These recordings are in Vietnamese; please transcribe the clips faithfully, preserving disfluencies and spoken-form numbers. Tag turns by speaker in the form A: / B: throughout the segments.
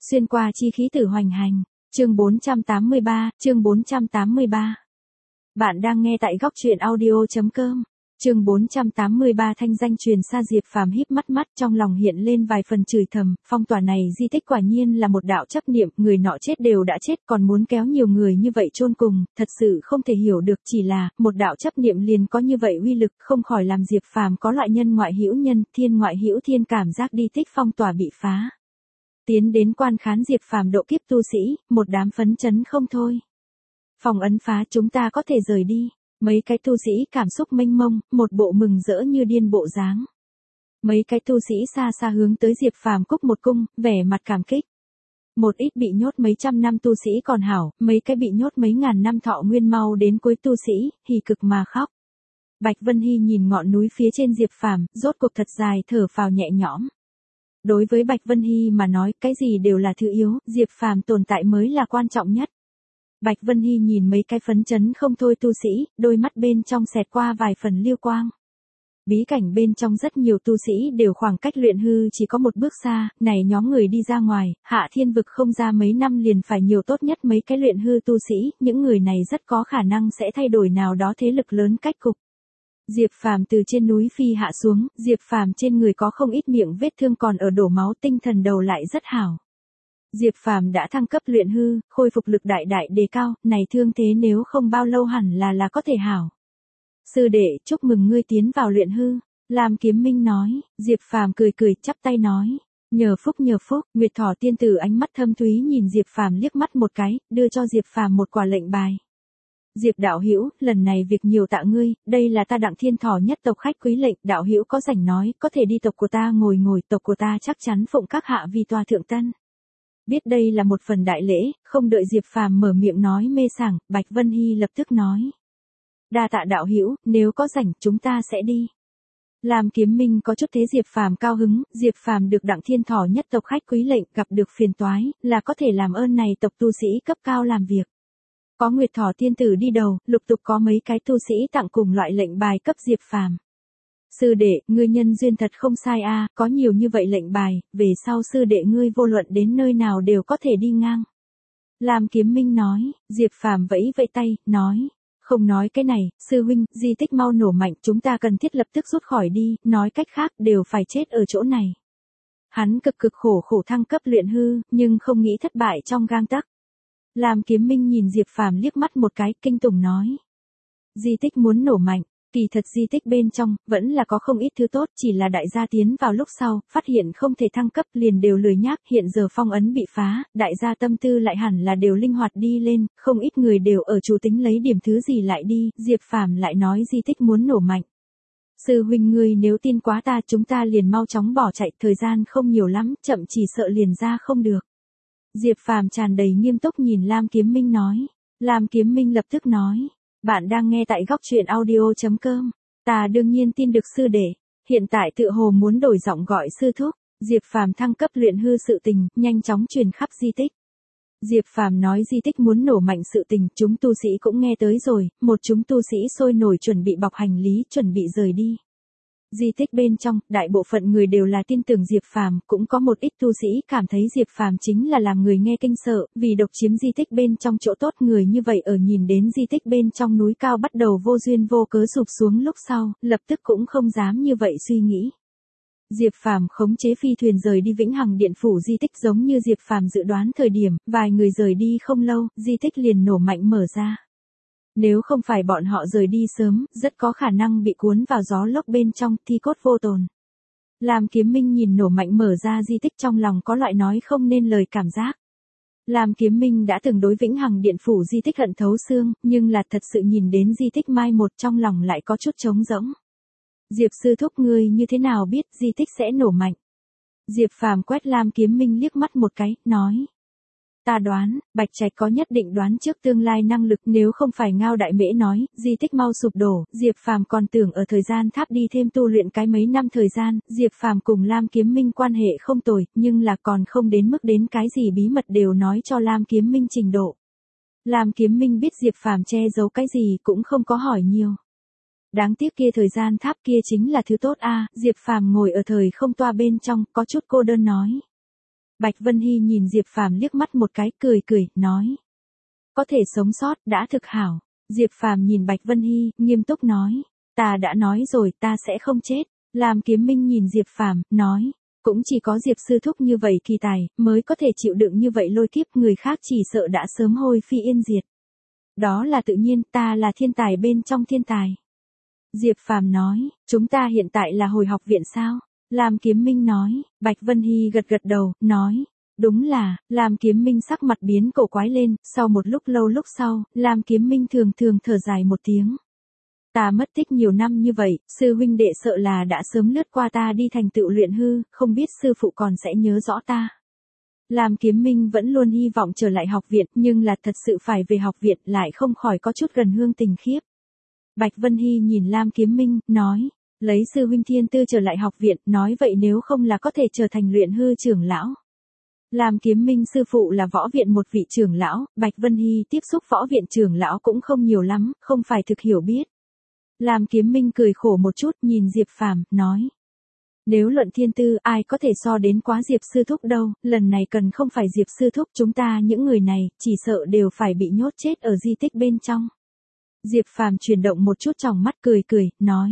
A: Xuyên qua chi khí tử hoành hành. Chương bốn trăm tám mươi ba, chương bốn trăm tám mươi ba. Bạn đang nghe tại góc truyện audio chấm com. Chương bốn trăm tám mươi ba. Thanh danh truyền xa. Diệp Phàm híp mắt mắt, trong lòng hiện lên vài phần chửi thầm, phong tỏa này di tích quả nhiên là một đạo chấp niệm, người nọ chết đều đã chết, còn muốn kéo nhiều người như vậy chôn cùng, thật sự không thể hiểu được, chỉ là, một đạo chấp niệm liền có như vậy uy lực, không khỏi làm Diệp Phàm có loại nhân ngoại hữu nhân, thiên ngoại hữu thiên cảm giác đi tích phong tỏa bị phá. Tiến đến quan khán Diệp Phàm độ kiếp tu sĩ, một đám phấn chấn không thôi. Phòng ấn phá, chúng ta có thể rời đi. Mấy cái tu sĩ cảm xúc mênh mông, một bộ mừng rỡ như điên bộ dáng. Mấy cái tu sĩ xa xa hướng tới Diệp Phàm cúc một cung, vẻ mặt cảm kích. Một ít bị nhốt mấy trăm năm tu sĩ còn hảo, mấy cái bị nhốt mấy ngàn năm thọ nguyên mau đến cuối tu sĩ, hỉ cực mà khóc. Bạch Vân Hy nhìn ngọn núi phía trên Diệp Phàm, rốt cuộc thật dài thở phào nhẹ nhõm. Đối với Bạch Vân Hy mà nói, cái gì đều là thứ yếu, Diệp Phàm tồn tại mới là quan trọng nhất. Bạch Vân Hy nhìn mấy cái phấn chấn không thôi tu sĩ, đôi mắt bên trong xẹt qua vài phần liêu quang. Bí cảnh bên trong rất nhiều tu sĩ đều khoảng cách luyện hư chỉ có một bước xa, này nhóm người đi ra ngoài, hạ thiên vực không ra mấy năm liền phải nhiều tốt nhất mấy cái luyện hư tu sĩ, những người này rất có khả năng sẽ thay đổi nào đó thế lực lớn cách cục. Diệp Phàm từ trên núi phi hạ xuống, Diệp Phàm trên người có không ít miệng vết thương còn ở đổ máu, tinh thần đầu lại rất hảo. Diệp Phàm đã thăng cấp luyện hư, khôi phục lực đại đại đề cao, này thương thế nếu không bao lâu hẳn là là có thể hảo. Sư đệ, chúc mừng ngươi tiến vào luyện hư, Lam Kiếm Minh nói. Diệp Phàm cười cười chắp tay nói, nhờ phúc nhờ phúc. Nguyệt Thỏ tiên tử ánh mắt thâm thúy nhìn Diệp Phàm liếc mắt một cái, đưa cho Diệp Phàm một quả lệnh bài. Diệp đạo hữu, lần này việc nhiều tạ ngươi, đây là ta Đặng Thiên Thỏ nhất tộc khách quý lệnh, đạo hữu có rảnh nói, có thể đi tộc của ta ngồi ngồi, tộc của ta chắc chắn phụng các hạ vi tòa thượng tân. Biết đây là một phần đại lễ, không đợi Diệp Phàm mở miệng nói mê sảng, Bạch Vân Hy lập tức nói. Đa tạ đạo hữu, nếu có rảnh chúng ta sẽ đi. Lam Kiếm Minh có chút thế Diệp Phàm cao hứng, Diệp Phàm được Đặng Thiên Thỏ nhất tộc khách quý lệnh, gặp được phiền toái, là có thể làm ơn này tộc tu sĩ cấp cao làm việc. Có Nguyệt Thỏ tiên tử đi đầu, lục tục có mấy cái tu sĩ tặng cùng loại lệnh bài cấp Diệp Phàm. Sư đệ, ngươi nhân duyên thật không sai a, có nhiều như vậy lệnh bài, về sau sư đệ ngươi vô luận đến nơi nào đều có thể đi ngang. Lam Kiếm Minh nói. Diệp Phàm vẫy vẫy tay, nói, không nói cái này, sư huynh, di tích mau nổ mạnh, chúng ta cần thiết lập tức rút khỏi đi, nói cách khác đều phải chết ở chỗ này. Hắn cực cực khổ khổ thăng cấp luyện hư, nhưng không nghĩ thất bại trong gang tấc. Lam Kiếm Minh nhìn Diệp Phàm liếc mắt một cái, kinh tủng nói, di tích muốn nổ mạnh. Kỳ thật di tích bên trong, vẫn là có không ít thứ tốt, chỉ là đại gia tiến vào lúc sau, phát hiện không thể thăng cấp liền đều lười nhác, hiện giờ phong ấn bị phá, đại gia tâm tư lại hẳn là đều linh hoạt đi lên, không ít người đều ở chủ tính lấy điểm thứ gì lại đi, Diệp Phàm lại nói di tích muốn nổ mạnh. Sư huynh ngươi nếu tin quá ta chúng ta liền mau chóng bỏ chạy, thời gian không nhiều lắm, chậm chỉ sợ liền ra không được. Diệp Phàm tràn đầy nghiêm túc nhìn Lam Kiếm Minh nói. Lam Kiếm Minh lập tức nói. Bạn đang nghe tại góc truyện audio chấm com. Ta đương nhiên tin được sư đệ, hiện tại tự hồ muốn đổi giọng gọi sư thúc. Diệp Phàm thăng cấp luyện hư sự tình, nhanh chóng truyền khắp di tích. Diệp Phàm nói di tích muốn nổ mạnh sự tình, chúng tu sĩ cũng nghe tới rồi, một chúng tu sĩ sôi nổi chuẩn bị bọc hành lý, chuẩn bị rời đi. Di tích bên trong, đại bộ phận người đều là tin tưởng Diệp Phàm, cũng có một ít tu sĩ cảm thấy Diệp Phàm chính là làm người nghe kinh sợ, vì độc chiếm di tích bên trong chỗ tốt, người như vậy ở nhìn đến di tích bên trong núi cao bắt đầu vô duyên vô cớ sụp xuống lúc sau, lập tức cũng không dám như vậy suy nghĩ. Diệp Phàm khống chế phi thuyền rời đi Vĩnh Hằng Điện phủ di tích, giống như Diệp Phàm dự đoán thời điểm, vài người rời đi không lâu, di tích liền nổ mạnh mở ra. Nếu không phải bọn họ rời đi sớm, rất có khả năng bị cuốn vào gió lốc bên trong, thi cốt vô tồn. Lam Kiếm Minh nhìn nổ mạnh mở ra di tích trong lòng có loại nói không nên lời cảm giác. Lam Kiếm Minh đã từng đối Vĩnh Hằng Điện phủ di tích hận thấu xương, nhưng là thật sự nhìn đến di tích mai một trong lòng lại có chút trống rỗng. Diệp sư thúc ngươi như thế nào biết di tích sẽ nổ mạnh? Diệp Phàm quét Lam Kiếm Minh liếc mắt một cái, nói. Ta đoán, Bạch Trạch có nhất định đoán trước tương lai năng lực, nếu không phải Ngao Đại Mễ nói, di tích mau sụp đổ, Diệp Phàm còn tưởng ở thời gian tháp đi thêm tu luyện cái mấy năm thời gian, Diệp Phàm cùng Lam Kiếm Minh quan hệ không tồi, nhưng là còn không đến mức đến cái gì bí mật đều nói cho Lam Kiếm Minh trình độ. Lam Kiếm Minh biết Diệp Phàm che giấu cái gì cũng không có hỏi nhiều. Đáng tiếc kia thời gian tháp kia chính là thứ tốt a, Diệp Phàm ngồi ở thời không toa bên trong, có chút cô đơn nói. Bạch Vân Hy nhìn Diệp Phàm liếc mắt một cái, cười cười, nói. Có thể sống sót, đã thực hảo. Diệp Phàm nhìn Bạch Vân Hy, nghiêm túc nói. Ta đã nói rồi, ta sẽ không chết. Lam Kiếm Minh nhìn Diệp Phàm, nói. Cũng chỉ có Diệp sư thúc như vậy kỳ tài, mới có thể chịu đựng như vậy lôi kiếp, người khác chỉ sợ đã sớm hôi phi yên diệt. Đó là tự nhiên, ta là thiên tài bên trong thiên tài. Diệp Phàm nói, chúng ta hiện tại là hồi học viện sao? Lam Kiếm Minh nói, Bạch Vân Hy gật gật đầu, nói. Đúng là, Lam Kiếm Minh sắc mặt biến cổ quái lên, sau một lúc lâu lúc sau, Lam Kiếm Minh thường thường thở dài một tiếng. Ta mất tích nhiều năm như vậy, sư huynh đệ sợ là đã sớm lướt qua ta đi thành tựu luyện hư, không biết sư phụ còn sẽ nhớ rõ ta. Lam Kiếm Minh vẫn luôn hy vọng trở lại học viện, nhưng là thật sự phải về học viện lại không khỏi có chút gần hương tình khiếp. Bạch Vân Hy nhìn Lam Kiếm Minh, nói, lấy sư huynh thiên tư trở lại học viện, nói vậy nếu không là có thể trở thành luyện hư trưởng lão. Lam Kiếm Minh sư phụ là võ viện một vị trưởng lão, Bạch Vân Hy tiếp xúc võ viện trưởng lão cũng không nhiều lắm, không phải thực hiểu biết. Lam Kiếm Minh cười khổ một chút, nhìn Diệp Phàm, nói. Nếu luận thiên tư, ai có thể so đến quá Diệp sư thúc đâu, lần này cần không phải Diệp sư thúc, chúng ta những người này, chỉ sợ đều phải bị nhốt chết ở di tích bên trong. Diệp Phàm chuyển động một chút tròng mắt, cười cười, nói.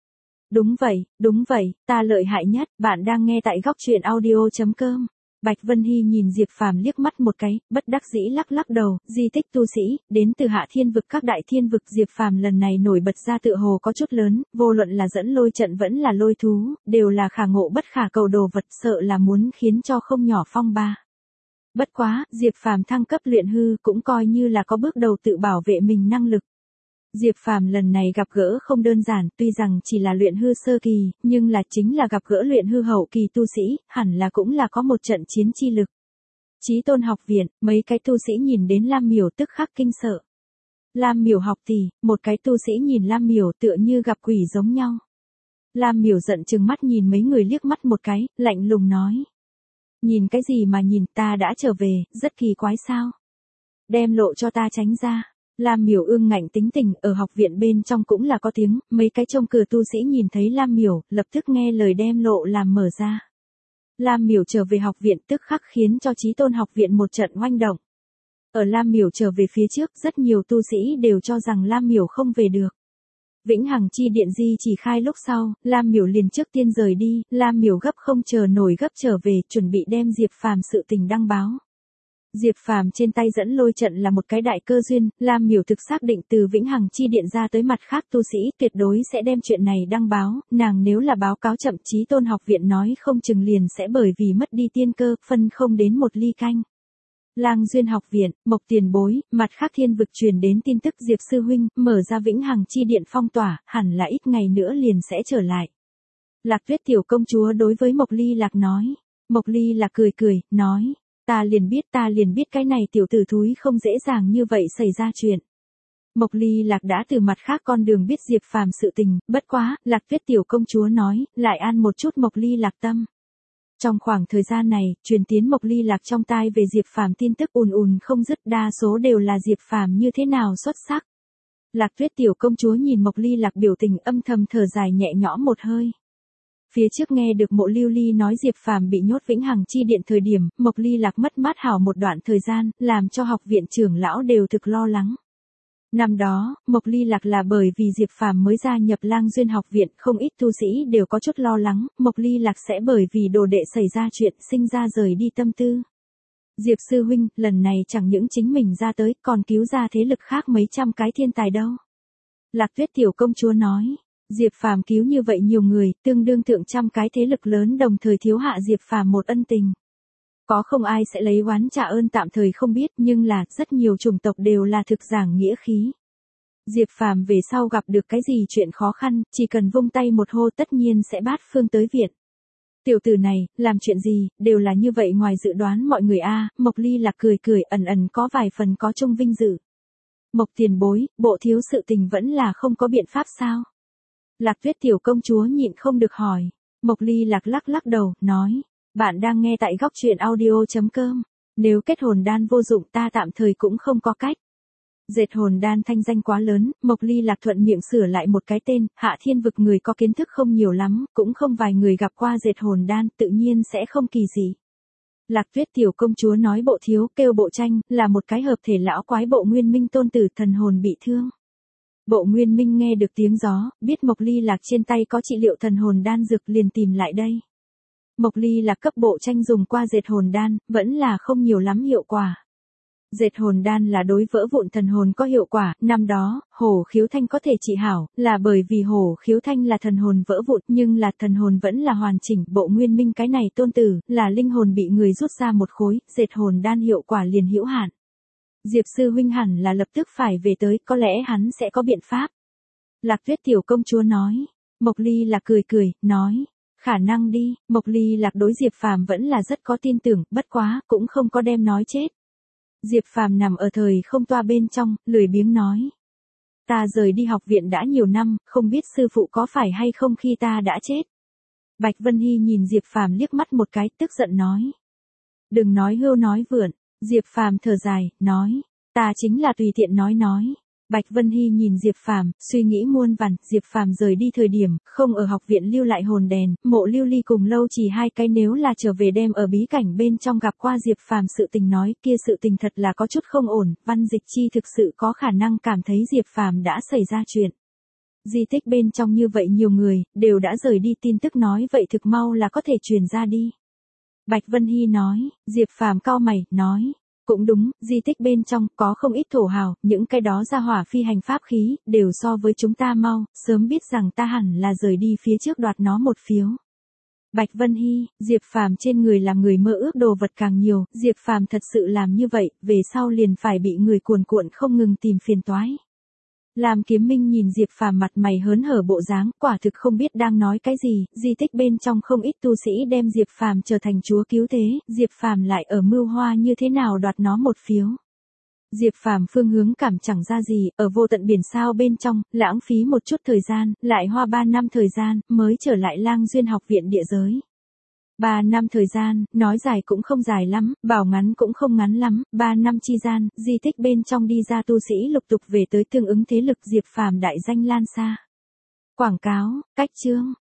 A: Đúng vậy, đúng vậy, ta lợi hại nhất, bạn đang nghe tại góc truyện audio chấm com. Bạch Vân Hy nhìn Diệp Phàm liếc mắt một cái, bất đắc dĩ lắc lắc đầu, di tích tu sĩ, đến từ hạ thiên vực các đại thiên vực. Diệp Phàm lần này nổi bật ra tựa hồ có chút lớn, vô luận là dẫn lôi trận vẫn là lôi thú, đều là khả ngộ bất khả cầu đồ vật, sợ là muốn khiến cho không nhỏ phong ba. Bất quá, Diệp Phàm thăng cấp luyện hư cũng coi như là có bước đầu tự bảo vệ mình năng lực. Diệp Phàm lần này gặp gỡ không đơn giản, tuy rằng chỉ là luyện hư sơ kỳ, nhưng là chính là gặp gỡ luyện hư hậu kỳ tu sĩ, hẳn là cũng là có một trận chiến chi lực. Chí Tôn học viện, mấy cái tu sĩ nhìn đến Lam Miểu tức khắc kinh sợ. Lam Miểu học tỷ, một cái tu sĩ nhìn Lam Miểu tựa như gặp quỷ giống nhau. Lam Miểu giận chừng mắt nhìn mấy người liếc mắt một cái, lạnh lùng nói. Nhìn cái gì mà nhìn, ta đã trở về, rất kỳ quái sao? Đem lộ cho ta tránh ra. Lam Miểu ương ngạnh tính tình, ở học viện bên trong cũng là có tiếng, mấy cái trông cửa tu sĩ nhìn thấy Lam Miểu, lập tức nghe lời đem lộ làm mở ra. Lam Miểu trở về học viện tức khắc khiến cho Chí Tôn học viện một trận oanh động. Ở Lam Miểu trở về phía trước, rất nhiều tu sĩ đều cho rằng Lam Miểu không về được. Vĩnh Hằng chi điện di chỉ khai lúc sau, Lam Miểu liền trước tiên rời đi, Lam Miểu gấp không chờ nổi gấp trở về, chuẩn bị đem Diệp Phàm sự tình đăng báo. Diệp Phàm trên tay dẫn lôi trận là một cái đại cơ duyên, Lam Miểu thực xác định từ Vĩnh Hằng chi điện ra tới mặt khác tu sĩ tuyệt đối sẽ đem chuyện này đăng báo, nàng nếu là báo cáo chậm Chí Tôn học viện nói không chừng liền sẽ bởi vì mất đi tiên cơ, phân không đến một ly canh. Lang Duyên học viện, Mộc tiền bối, mặt khác thiên vực truyền đến tin tức Diệp sư huynh, mở ra Vĩnh Hằng chi điện phong tỏa, hẳn là ít ngày nữa liền sẽ trở lại. Lạc Tuyết tiểu công chúa đối với Mộc Ly Lạc nói. Mộc Ly Lạc cười cười, nói. Ta liền biết ta liền biết cái này tiểu tử thúi không dễ dàng như vậy xảy ra chuyện. Mộc Ly Lạc đã từ mặt khác con đường biết Diệp Phàm sự tình, bất quá, Lạc Tuyết tiểu công chúa nói, lại an một chút Mộc Ly Lạc tâm. Trong khoảng thời gian này, truyền tiến Mộc Ly Lạc trong tai về Diệp Phàm tin tức ùn ùn không dứt, đa số đều là Diệp Phàm như thế nào xuất sắc. Lạc Tuyết tiểu công chúa nhìn Mộc Ly Lạc biểu tình âm thầm thở dài nhẹ nhõm một hơi. Phía trước nghe được Mộ Lưu Ly nói Diệp Phàm bị nhốt Vĩnh Hằng chi điện thời điểm, Mộc Ly Lạc mất mát hảo một đoạn thời gian, làm cho học viện trưởng lão đều thực lo lắng. Năm đó, Mộc Ly Lạc là bởi vì Diệp Phàm mới gia nhập Lang Duyên học viện, không ít tu sĩ đều có chút lo lắng, Mộc Ly Lạc sẽ bởi vì đồ đệ xảy ra chuyện, sinh ra rời đi tâm tư. Diệp sư huynh, lần này chẳng những chính mình ra tới, còn cứu ra thế lực khác mấy trăm cái thiên tài đâu. Lạc Tuyết tiểu công chúa nói. Diệp Phàm cứu như vậy nhiều người, tương đương thượng trăm cái thế lực lớn đồng thời thiếu hạ Diệp Phàm một ân tình. Có không ai sẽ lấy oán trả ơn tạm thời không biết, nhưng là, rất nhiều chủng tộc đều là thực giảng nghĩa khí. Diệp Phàm về sau gặp được cái gì chuyện khó khăn, chỉ cần vung tay một hô tất nhiên sẽ bát phương tới viện. Tiểu tử này, làm chuyện gì, đều là như vậy ngoài dự đoán mọi người a. Mộc Ly Lạc cười cười ẩn ẩn có vài phần có chung vinh dự. Mộc tiền bối, bộ thiếu sự tình vẫn là không có biện pháp sao? Lạc Tuyết tiểu công chúa nhịn không được hỏi. Mộc Ly Lạc lắc lắc đầu, nói. Bạn đang nghe tại góc truyện audio chấm com. Nếu kết hồn đan vô dụng ta tạm thời cũng không có cách. Dệt hồn đan thanh danh quá lớn, Mộc Ly Lạc thuận miệng sửa lại một cái tên, hạ thiên vực người có kiến thức không nhiều lắm, cũng không vài người gặp qua dệt hồn đan, tự nhiên sẽ không kỳ gì. Lạc Tuyết tiểu công chúa nói bộ thiếu kêu bộ tranh, là một cái hợp thể lão quái bộ Nguyên Minh tôn tử thần hồn bị thương. Bộ Nguyên Minh nghe được tiếng gió, biết Mộc Ly Lạc trên tay có trị liệu thần hồn đan dược liền tìm lại đây. Mộc Ly Lạc cấp bộ tranh dùng qua dệt hồn đan, vẫn là không nhiều lắm hiệu quả. Dệt hồn đan là đối vỡ vụn thần hồn có hiệu quả, năm đó, Hổ Khiếu Thanh có thể trị hảo, là bởi vì Hổ Khiếu Thanh là thần hồn vỡ vụn, nhưng là thần hồn vẫn là hoàn chỉnh, bộ Nguyên Minh cái này tôn tử, là linh hồn bị người rút ra một khối, dệt hồn đan hiệu quả liền hữu hạn. Diệp sư huynh hẳn là lập tức phải về tới, có lẽ hắn sẽ có biện pháp. Lạc Tuyết tiểu công chúa nói. Mộc Ly Lạc cười cười, nói. Khả năng đi, Mộc Ly Lạc đối Diệp Phàm vẫn là rất có tin tưởng, bất quá, cũng không có đem nói chết. Diệp Phàm nằm ở thời không toa bên trong, lười biếng nói. Ta rời đi học viện đã nhiều năm, không biết sư phụ có phải hay không khi ta đã chết. Bạch Vân Hy nhìn Diệp Phàm liếc mắt một cái, tức giận nói. Đừng nói hưu nói vượn, Diệp Phàm thở dài, nói. Ta chính là tùy tiện nói nói. Bạch Vân Hy nhìn Diệp Phàm, suy nghĩ muôn vàn, Diệp Phàm rời đi thời điểm, không ở học viện lưu lại hồn đèn, Mộ Lưu Ly cùng Lâu Chỉ hai cái nếu là trở về đem ở bí cảnh bên trong gặp qua Diệp Phàm sự tình nói, kia sự tình thật là có chút không ổn, Văn Dịch Chi thực sự có khả năng cảm thấy Diệp Phàm đã xảy ra chuyện. Di tích bên trong như vậy nhiều người, đều đã rời đi, tin tức nói vậy thực mau là có thể truyền ra đi. Bạch Vân Hy nói, Diệp Phàm cau mày, nói. Cũng đúng, di tích bên trong có không ít thổ hào, những cái đó ra hỏa phi hành pháp khí, đều so với chúng ta mau, sớm biết rằng ta hẳn là rời đi phía trước đoạt nó một phiếu. Bạch Vân Hy, Diệp Phàm trên người làm người mơ ước đồ vật càng nhiều, Diệp Phàm thật sự làm như vậy, về sau liền phải bị người cuồn cuộn không ngừng tìm phiền toái. Lam Kiếm Minh nhìn Diệp Phàm mặt mày hớn hở bộ dáng, quả thực không biết đang nói cái gì, di tích bên trong không ít tu sĩ đem Diệp Phàm trở thành chúa cứu thế, Diệp Phàm lại ở mưu hoa như thế nào đoạt nó một phiếu. Diệp Phàm phương hướng cảm chẳng ra gì, ở vô tận biển sao bên trong, lãng phí một chút thời gian, lại hoa ba năm thời gian, mới trở lại Lang Duyên học viện địa giới. Ba năm thời gian, nói dài cũng không dài lắm, bảo ngắn cũng không ngắn lắm, ba năm chi gian, di tích bên trong đi ra tu sĩ lục tục về tới tương ứng thế lực Diệp Phàm đại danh lan xa. Quảng cáo, cách chương.